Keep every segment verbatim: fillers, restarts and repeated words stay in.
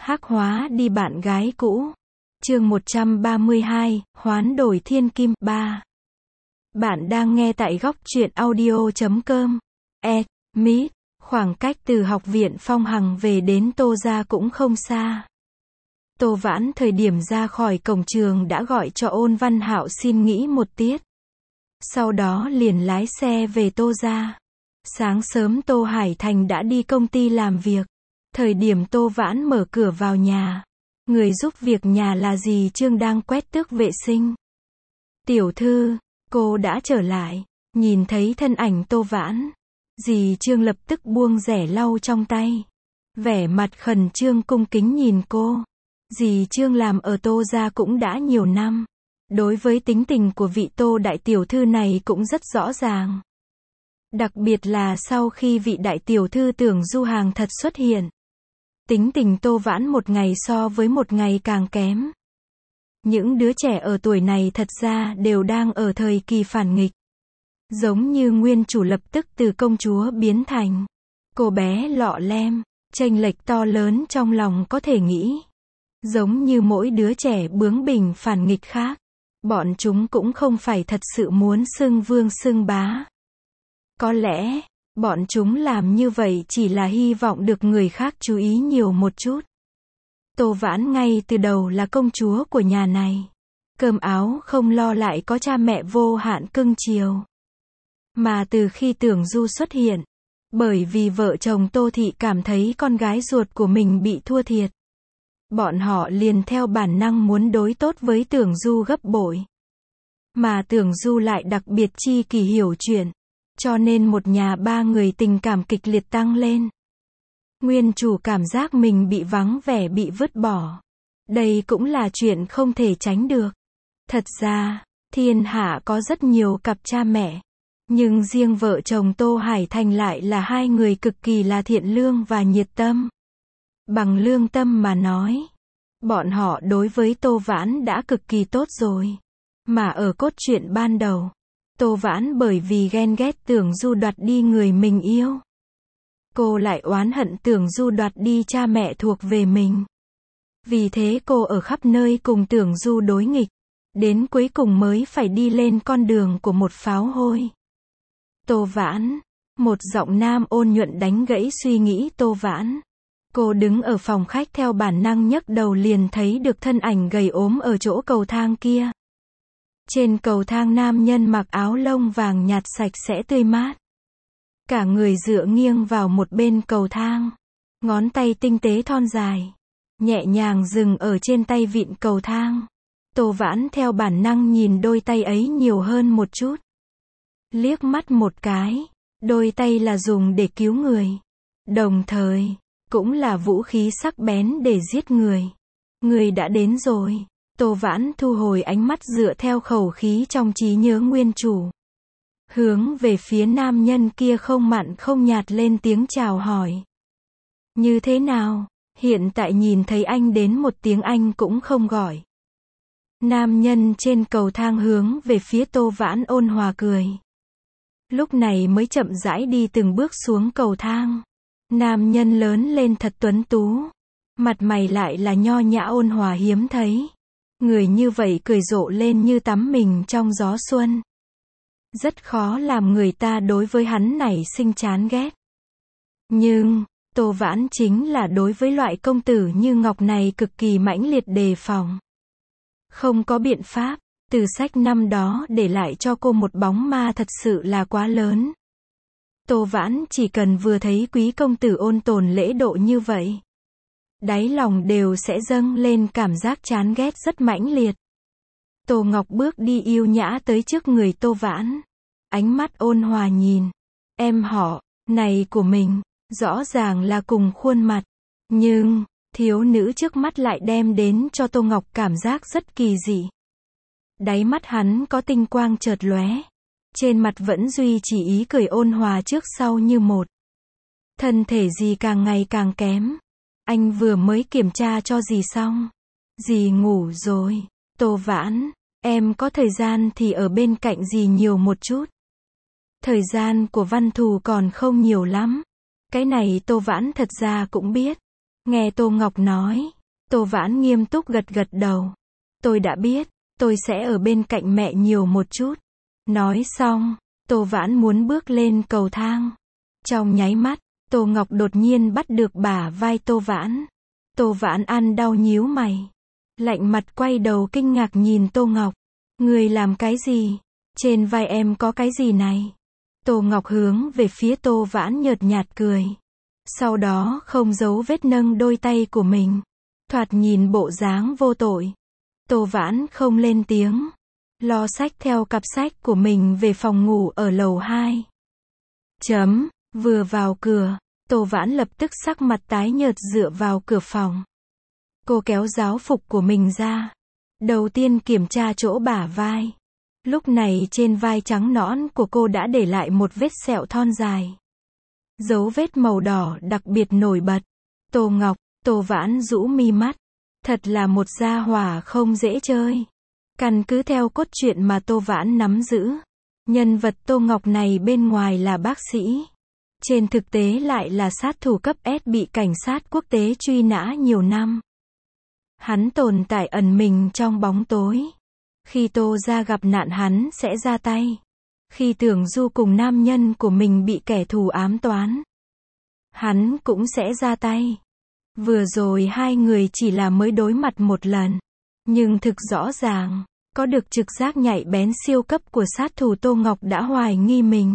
Hắc hóa đi bạn gái cũ. Chương một trăm ba mươi hai, hoán đổi thiên kim. ba. Bạn đang nghe tại góc truyện audio chấm com. E. Mít. Khoảng cách từ học viện Phong Hằng về đến Tô gia cũng không xa. Tô Vãn thời điểm ra khỏi cổng trường đã gọi cho Ôn Văn Hạo xin nghỉ một tiết. Sau đó liền lái xe về Tô gia. Sáng sớm Tô Hải Thành đã đi công ty làm việc. Thời điểm Tô Vãn mở cửa vào nhà, người giúp việc nhà là dì Trương đang quét tước vệ sinh. Tiểu thư, cô đã trở lại. Nhìn thấy thân ảnh Tô Vãn, dì Trương lập tức buông rẻ lau trong tay. Vẻ mặt khẩn trương cung kính nhìn cô. Dì Trương làm ở Tô gia cũng đã nhiều năm. Đối với tính tình của vị Tô đại tiểu thư này cũng rất rõ ràng. Đặc biệt là sau khi vị đại tiểu thư Tưởng Du hàng thật xuất hiện. Tính tình Tô Vãn một ngày so với một ngày càng kém. Những đứa trẻ ở tuổi này thật ra đều đang ở thời kỳ phản nghịch. Giống như nguyên chủ lập tức từ công chúa biến thành cô bé lọ lem, chênh lệch to lớn trong lòng có thể nghĩ. Giống như mỗi đứa trẻ bướng bỉnh phản nghịch khác, bọn chúng cũng không phải thật sự muốn xưng vương xưng bá. Có lẽ, bọn chúng làm như vậy chỉ là hy vọng được người khác chú ý nhiều một chút. Tô Vãn ngay từ đầu là công chúa của nhà này. Cơm áo không lo lại có cha mẹ vô hạn cưng chiều. Mà từ khi Tưởng Du xuất hiện, bởi vì vợ chồng Tô Thị cảm thấy con gái ruột của mình bị thua thiệt, bọn họ liền theo bản năng muốn đối tốt với Tưởng Du gấp bội. Mà Tưởng Du lại đặc biệt chi kỳ hiểu chuyện, cho nên một nhà ba người tình cảm kịch liệt tăng lên. Nguyên chủ cảm giác mình bị vắng vẻ bị vứt bỏ. Đây cũng là chuyện không thể tránh được. Thật ra, thiên hạ có rất nhiều cặp cha mẹ. Nhưng riêng vợ chồng Tô Hải Thành lại là hai người cực kỳ là thiện lương và nhiệt tâm. Bằng lương tâm mà nói, bọn họ đối với Tô Vãn đã cực kỳ tốt rồi. Mà ở cốt truyện ban đầu, Tô Vãn bởi vì ghen ghét Tưởng Du đoạt đi người mình yêu, cô lại oán hận Tưởng Du đoạt đi cha mẹ thuộc về mình. Vì thế cô ở khắp nơi cùng Tưởng Du đối nghịch, đến cuối cùng mới phải đi lên con đường của một pháo hôi. Tô Vãn, một giọng nam ôn nhuận đánh gãy suy nghĩ Tô Vãn. Cô đứng ở phòng khách theo bản năng nhấc đầu liền thấy được thân ảnh gầy ốm ở chỗ cầu thang kia. Trên cầu thang nam nhân mặc áo lông vàng nhạt sạch sẽ tươi mát. Cả người dựa nghiêng vào một bên cầu thang. Ngón tay tinh tế thon dài, nhẹ nhàng dừng ở trên tay vịn cầu thang. Tô Vãn theo bản năng nhìn đôi tay ấy nhiều hơn một chút. Liếc mắt một cái, đôi tay là dùng để cứu người. Đồng thời, cũng là vũ khí sắc bén để giết người. Người đã đến rồi. Tô Vãn thu hồi ánh mắt dựa theo khẩu khí trong trí nhớ nguyên chủ. Hướng về phía nam nhân kia không mặn không nhạt lên tiếng chào hỏi. Như thế nào? Hiện tại nhìn thấy anh đến một tiếng Anh cũng không gọi. Nam nhân trên cầu thang hướng về phía Tô Vãn ôn hòa cười. Lúc này mới chậm rãi đi từng bước xuống cầu thang. Nam nhân lớn lên thật tuấn tú. Mặt mày lại là nho nhã ôn hòa hiếm thấy. Người như vậy cười rộ lên như tắm mình trong gió xuân. Rất khó làm người ta đối với hắn nảy sinh chán ghét. Nhưng, Tô Vãn chính là đối với loại công tử như Ngọc này cực kỳ mãnh liệt đề phòng. Không có biện pháp, từ sách năm đó để lại cho cô một bóng ma thật sự là quá lớn. Tô Vãn chỉ cần vừa thấy quý công tử ôn tồn lễ độ như vậy, đáy lòng đều sẽ dâng lên cảm giác chán ghét rất mãnh liệt. Tô Ngọc bước đi yêu nhã tới trước người Tô Vãn. Ánh mắt ôn hòa nhìn. Em họ, này của mình, rõ ràng là cùng khuôn mặt. Nhưng, thiếu nữ trước mắt lại đem đến cho Tô Ngọc cảm giác rất kỳ dị. Đáy mắt hắn có tinh quang chợt lóe. Trên mặt vẫn duy trì ý cười ôn hòa trước sau như một. Thân thể dì càng ngày càng kém. Anh vừa mới kiểm tra cho dì xong. Dì ngủ rồi. Tô Vãn, em có thời gian thì ở bên cạnh dì nhiều một chút. Thời gian của Văn Thù còn không nhiều lắm. Cái này Tô Vãn thật ra cũng biết. Nghe Tô Ngọc nói, Tô Vãn nghiêm túc gật gật đầu. Tôi đã biết, tôi sẽ ở bên cạnh mẹ nhiều một chút. Nói xong, Tô Vãn muốn bước lên cầu thang. Trong nháy mắt, Tô Ngọc đột nhiên bắt được bả vai Tô Vãn. Tô Vãn ăn đau nhíu mày. Lạnh mặt quay đầu kinh ngạc nhìn Tô Ngọc. Người làm cái gì? Trên vai em có cái gì này? Tô Ngọc hướng về phía Tô Vãn nhợt nhạt cười. Sau đó không giấu vết nâng đôi tay của mình. Thoạt nhìn bộ dáng vô tội. Tô Vãn không lên tiếng. Lo xách theo cặp sách của mình về phòng ngủ ở lầu hai. Chấm, vừa vào cửa, Tô Vãn lập tức sắc mặt tái nhợt dựa vào cửa phòng. Cô kéo giáo phục của mình ra. Đầu tiên kiểm tra chỗ bả vai. Lúc này trên vai trắng nõn của cô đã để lại một vết sẹo thon dài. Dấu vết màu đỏ đặc biệt nổi bật. Tô Ngọc, Tô Vãn rũ mi mắt. Thật là một gia hỏa không dễ chơi. Căn cứ theo cốt truyện mà Tô Vãn nắm giữ, nhân vật Tô Ngọc này bên ngoài là bác sĩ, trên thực tế lại là sát thủ cấp S bị cảnh sát quốc tế truy nã nhiều năm. Hắn tồn tại ẩn mình trong bóng tối. Khi Tô gia gặp nạn hắn sẽ ra tay. Khi Tưởng Du cùng nam nhân của mình bị kẻ thù ám toán, hắn cũng sẽ ra tay. Vừa rồi hai người chỉ là mới đối mặt một lần, nhưng thực rõ ràng, có được trực giác nhạy bén siêu cấp của sát thủ Tô Ngọc đã hoài nghi mình.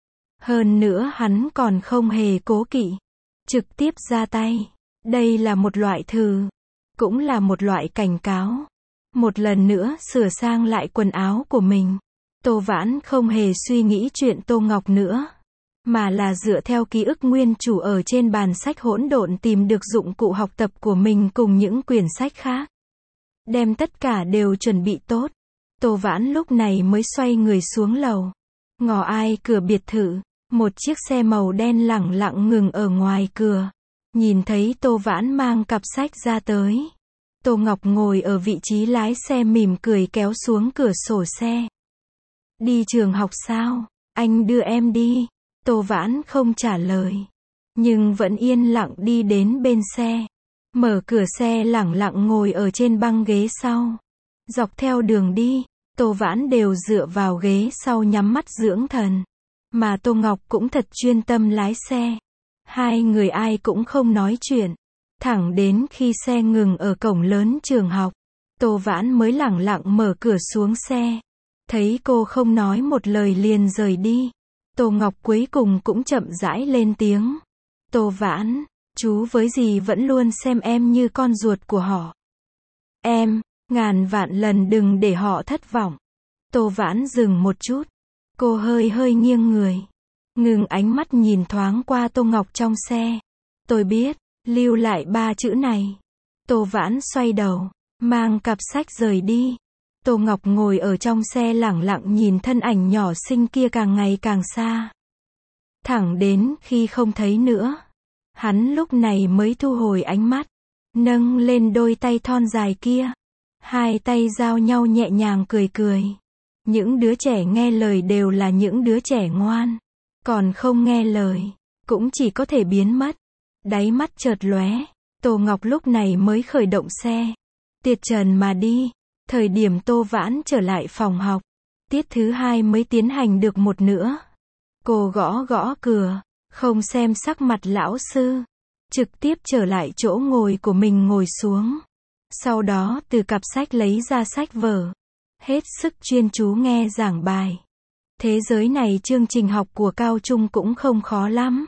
Hơn nữa hắn còn không hề cố kỵ, trực tiếp ra tay. Đây là một loại thử, cũng là một loại cảnh cáo. Một lần nữa sửa sang lại quần áo của mình. Tô Vãn không hề suy nghĩ chuyện Tô Ngọc nữa, mà là dựa theo ký ức nguyên chủ ở trên bàn sách hỗn độn tìm được dụng cụ học tập của mình cùng những quyển sách khác. Đem tất cả đều chuẩn bị tốt. Tô Vãn lúc này mới xoay người xuống lầu. Ngỏ ai cửa biệt thự, một chiếc xe màu đen lẳng lặng ngừng ở ngoài cửa. Nhìn thấy Tô Vãn mang cặp sách ra tới. Tô Ngọc ngồi ở vị trí lái xe mỉm cười kéo xuống cửa sổ xe. Đi trường học sao? Anh đưa em đi. Tô Vãn không trả lời, nhưng vẫn yên lặng đi đến bên xe. Mở cửa xe lẳng lặng ngồi ở trên băng ghế sau. Dọc theo đường đi, Tô Vãn đều dựa vào ghế sau nhắm mắt dưỡng thần. Mà Tô Ngọc cũng thật chuyên tâm lái xe. Hai người ai cũng không nói chuyện. Thẳng đến khi xe ngừng ở cổng lớn trường học, Tô Vãn mới lẳng lặng mở cửa xuống xe. Thấy cô không nói một lời liền rời đi. Tô Ngọc cuối cùng cũng chậm rãi lên tiếng. Tô Vãn, chú với dì vẫn luôn xem em như con ruột của họ. Em, ngàn vạn lần đừng để họ thất vọng. Tô Vãn dừng một chút. Cô hơi hơi nghiêng người. Ngừng ánh mắt nhìn thoáng qua Tô Ngọc trong xe. Tôi biết, lưu lại ba chữ này. Tô Vãn xoay đầu, mang cặp sách rời đi. Tô Ngọc ngồi ở trong xe lẳng lặng nhìn thân ảnh nhỏ xinh kia càng ngày càng xa. Thẳng đến khi không thấy nữa, hắn lúc này mới thu hồi ánh mắt, nâng lên đôi tay thon dài kia. Hai tay giao nhau nhẹ nhàng cười cười. Những đứa trẻ nghe lời đều là những đứa trẻ ngoan. Còn không nghe lời, cũng chỉ có thể biến mất. Đáy mắt chợt lóe, Tô Ngọc lúc này mới khởi động xe. Tiệt trần mà đi. Thời điểm Tô Vãn trở lại phòng học, tiết thứ hai mới tiến hành được một nữa. Cô gõ gõ cửa, không xem sắc mặt lão sư, trực tiếp trở lại chỗ ngồi của mình ngồi xuống. Sau đó từ cặp sách lấy ra sách vở, hết sức chuyên chú nghe giảng bài. Thế giới này chương trình học của cao trung cũng không khó lắm.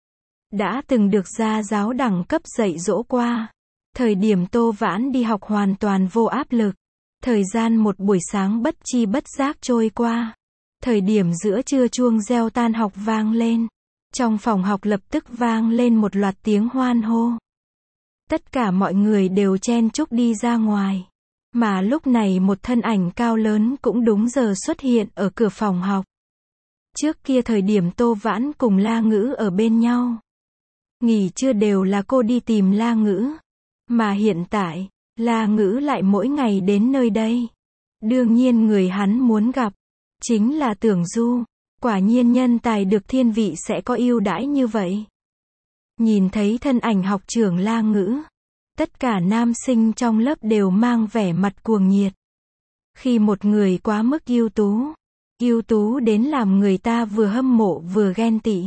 Đã từng được gia giáo đẳng cấp dạy dỗ qua. Thời điểm Tô Vãn đi học hoàn toàn vô áp lực. Thời gian một buổi sáng bất chi bất giác trôi qua. Thời điểm giữa trưa chuông reo tan học vang lên. Trong phòng học lập tức vang lên một loạt tiếng hoan hô. Tất cả mọi người đều chen chúc đi ra ngoài. Mà lúc này một thân ảnh cao lớn cũng đúng giờ xuất hiện ở cửa phòng học. Trước kia thời điểm Tô Vãn cùng La Ngữ ở bên nhau. Nghỉ trưa đều là cô đi tìm La Ngữ. Mà hiện tại, La Ngữ lại mỗi ngày đến nơi đây. Đương nhiên người hắn muốn gặp, chính là Tưởng Du. Quả nhiên nhân tài được thiên vị sẽ có ưu đãi như vậy. Nhìn thấy thân ảnh học trưởng La Ngữ, tất cả nam sinh trong lớp đều mang vẻ mặt cuồng nhiệt. Khi một người quá mức ưu tú, ưu tú đến làm người ta vừa hâm mộ vừa ghen tị,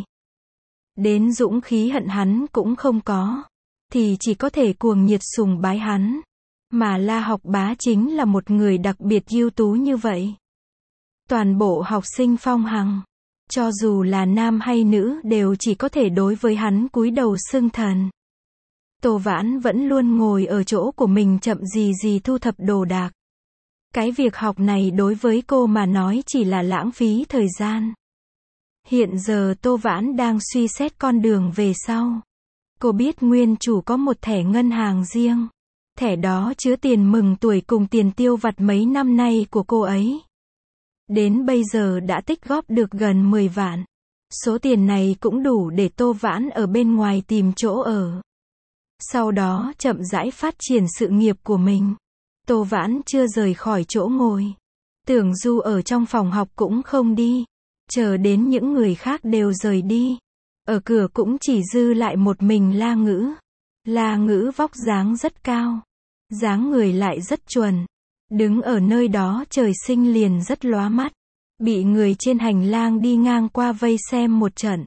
đến dũng khí hận hắn cũng không có, thì chỉ có thể cuồng nhiệt sùng bái hắn. Mà La Học Bá chính là một người đặc biệt ưu tú như vậy. Toàn bộ học sinh Phong Hằng, cho dù là nam hay nữ đều chỉ có thể đối với hắn cúi đầu xưng thần. Tô Vãn vẫn luôn ngồi ở chỗ của mình chậm gì gì thu thập đồ đạc. Cái việc học này đối với cô mà nói chỉ là lãng phí thời gian. Hiện giờ Tô Vãn đang suy xét con đường về sau. Cô biết nguyên chủ có một thẻ ngân hàng riêng. Thẻ đó chứa tiền mừng tuổi cùng tiền tiêu vặt mấy năm nay của cô ấy. Đến bây giờ đã tích góp được gần mười vạn. Số tiền này cũng đủ để Tô Vãn ở bên ngoài tìm chỗ ở. Sau đó chậm rãi phát triển sự nghiệp của mình. Tô Vãn chưa rời khỏi chỗ ngồi. Tưởng Du ở trong phòng học cũng không đi. Chờ đến những người khác đều rời đi. Ở cửa cũng chỉ dư lại một mình La Ngữ. La Ngữ vóc dáng rất cao. Dáng người lại rất chuẩn. Đứng ở nơi đó trời sinh liền rất lóa mắt. Bị người trên hành lang đi ngang qua vây xem một trận.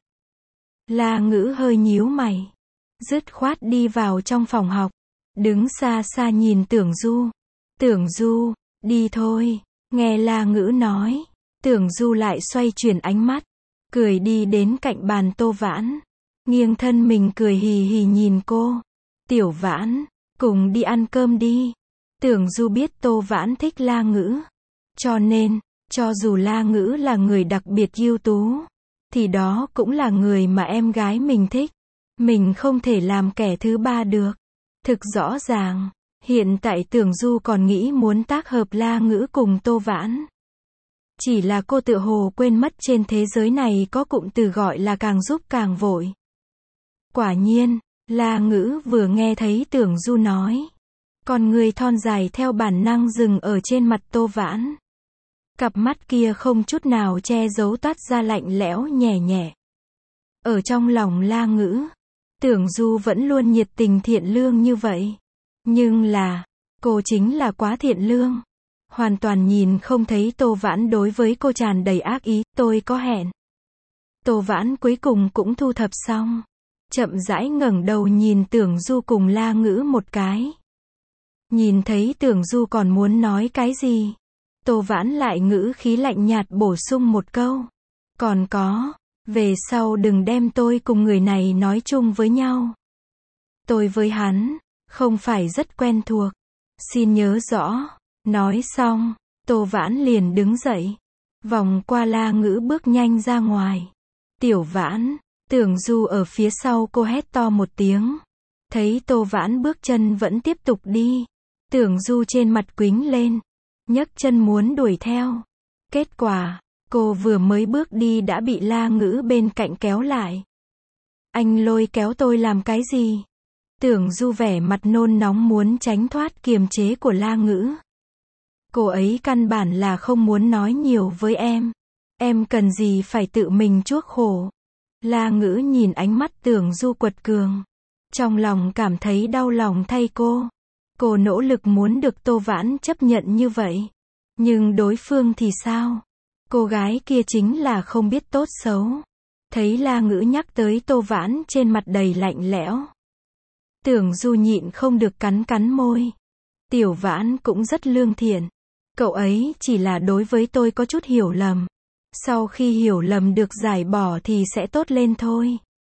La Ngữ hơi nhíu mày. Dứt khoát đi vào trong phòng học. Đứng xa xa nhìn Tưởng Du. Tưởng Du, đi thôi. Nghe La Ngữ nói. Tưởng Du lại xoay chuyển ánh mắt. Cười đi đến cạnh bàn Tô Vãn. Nghiêng thân mình cười hì hì nhìn cô. Tiểu Vãn, cùng đi ăn cơm đi. Tưởng Du biết Tô Vãn thích La Ngữ. Cho nên, cho dù La Ngữ là người đặc biệt ưu tú, thì đó cũng là người mà em gái mình thích. Mình không thể làm kẻ thứ ba được. Thực rõ ràng, hiện tại Tưởng Du còn nghĩ muốn tác hợp La Ngữ cùng Tô Vãn. Chỉ là cô tự hồ quên mất trên thế giới này có cụm từ gọi là càng giúp càng vội. Quả nhiên, La Ngữ vừa nghe thấy Tưởng Du nói. Con người thon dài theo bản năng dừng ở trên mặt Tô Vãn. Cặp mắt kia không chút nào che giấu toát ra lạnh lẽo nhẹ nhẹ. Ở trong lòng La Ngữ, Tưởng Du vẫn luôn nhiệt tình thiện lương như vậy. Nhưng là, cô chính là quá thiện lương. Hoàn toàn nhìn không thấy Tô Vãn đối với cô tràn đầy ác ý, tôi có hẹn. Tô Vãn cuối cùng cũng thu thập xong. Chậm rãi ngẩng đầu nhìn Tưởng Du cùng La Ngữ một cái. Nhìn thấy Tưởng Du còn muốn nói cái gì. Tô Vãn lại ngữ khí lạnh nhạt bổ sung một câu. Còn có, về sau đừng đem tôi cùng người này nói chung với nhau. Tôi với hắn, không phải rất quen thuộc. Xin nhớ rõ. Nói xong, Tô Vãn liền đứng dậy. Vòng qua La Ngữ bước nhanh ra ngoài. Tiểu Vãn, Tưởng Du ở phía sau cô hét to một tiếng. Thấy Tô Vãn bước chân vẫn tiếp tục đi. Tưởng Du trên mặt quĩnh lên. Nhấc chân muốn đuổi theo. Kết quả, cô vừa mới bước đi đã bị La Ngữ bên cạnh kéo lại. Anh lôi kéo tôi làm cái gì? Tưởng Du vẻ mặt nôn nóng muốn tránh thoát kiềm chế của La Ngữ. Cô ấy căn bản là không muốn nói nhiều với em. Em cần gì phải tự mình chuốc khổ. La Ngữ nhìn ánh mắt Tưởng Du quật cường. Trong lòng cảm thấy đau lòng thay cô. Cô nỗ lực muốn được Tô Vãn chấp nhận như vậy. Nhưng đối phương thì sao? Cô gái kia chính là không biết tốt xấu. Thấy La Ngữ nhắc tới Tô Vãn trên mặt đầy lạnh lẽo. Tưởng Du nhịn không được cắn cắn môi. Tiểu Vãn cũng rất lương thiện. Cậu ấy chỉ là đối với tôi có chút hiểu lầm. Sau khi hiểu lầm được giải bỏ thì sẽ tốt lên thôi.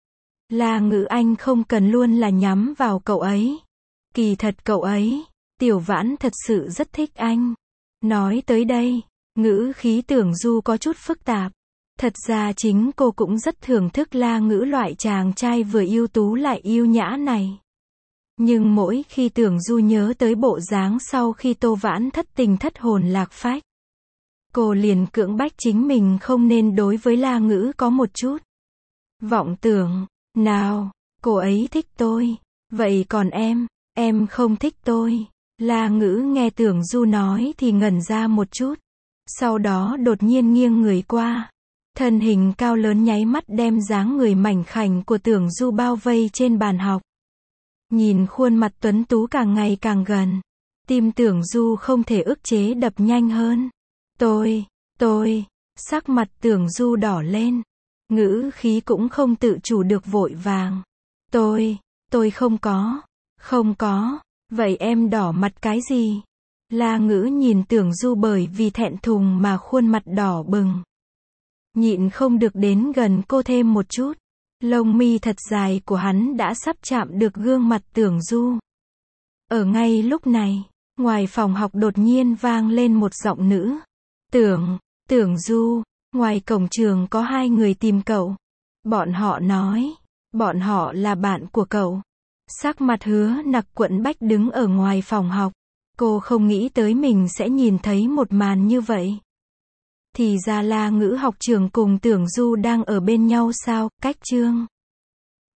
La Ngữ anh không cần luôn là nhắm vào cậu ấy. Kỳ thật cậu ấy, Tiểu Vãn thật sự rất thích anh. Nói tới đây, ngữ khí Tưởng Du có chút phức tạp. Thật ra chính cô cũng rất thưởng thức La Ngữ loại chàng trai vừa ưu tú lại yêu nhã này. Nhưng mỗi khi Tưởng Du nhớ tới bộ dáng sau khi Tô Vãn thất tình thất hồn lạc phách, cô liền cưỡng bách chính mình không nên đối với La Ngữ có một chút vọng tưởng. Nào, cô ấy thích tôi. Vậy còn em, em không thích tôi. La Ngữ nghe Tưởng Du nói thì ngẩn ra một chút. Sau đó đột nhiên nghiêng người qua. Thân hình cao lớn nháy mắt đem dáng người mảnh khảnh của Tưởng Du bao vây trên bàn học. Nhìn khuôn mặt tuấn tú càng ngày càng gần. Tim Tưởng Du không thể ức chế đập nhanh hơn. Tôi, tôi, sắc mặt Tưởng Du đỏ lên. Ngữ khí cũng không tự chủ được vội vàng. Tôi, tôi không có, không có, vậy em đỏ mặt cái gì? La Ngữ nhìn Tưởng Du bởi vì thẹn thùng mà khuôn mặt đỏ bừng. Nhịn không được đến gần cô thêm một chút. Lông mi thật dài của hắn đã sắp chạm được gương mặt Tưởng Du. Ở ngay lúc này, ngoài phòng học đột nhiên vang lên một giọng nữ. Tưởng, Tưởng Du, ngoài cổng trường có hai người tìm cậu. Bọn họ nói, bọn họ là bạn của cậu. Sắc mặt Hứa Nặc quẫn bách đứng ở ngoài phòng học. Cô không nghĩ tới mình sẽ nhìn thấy một màn như vậy. Thì ra La Ngữ học trường cùng Tưởng Du đang ở bên nhau sao, cách chương.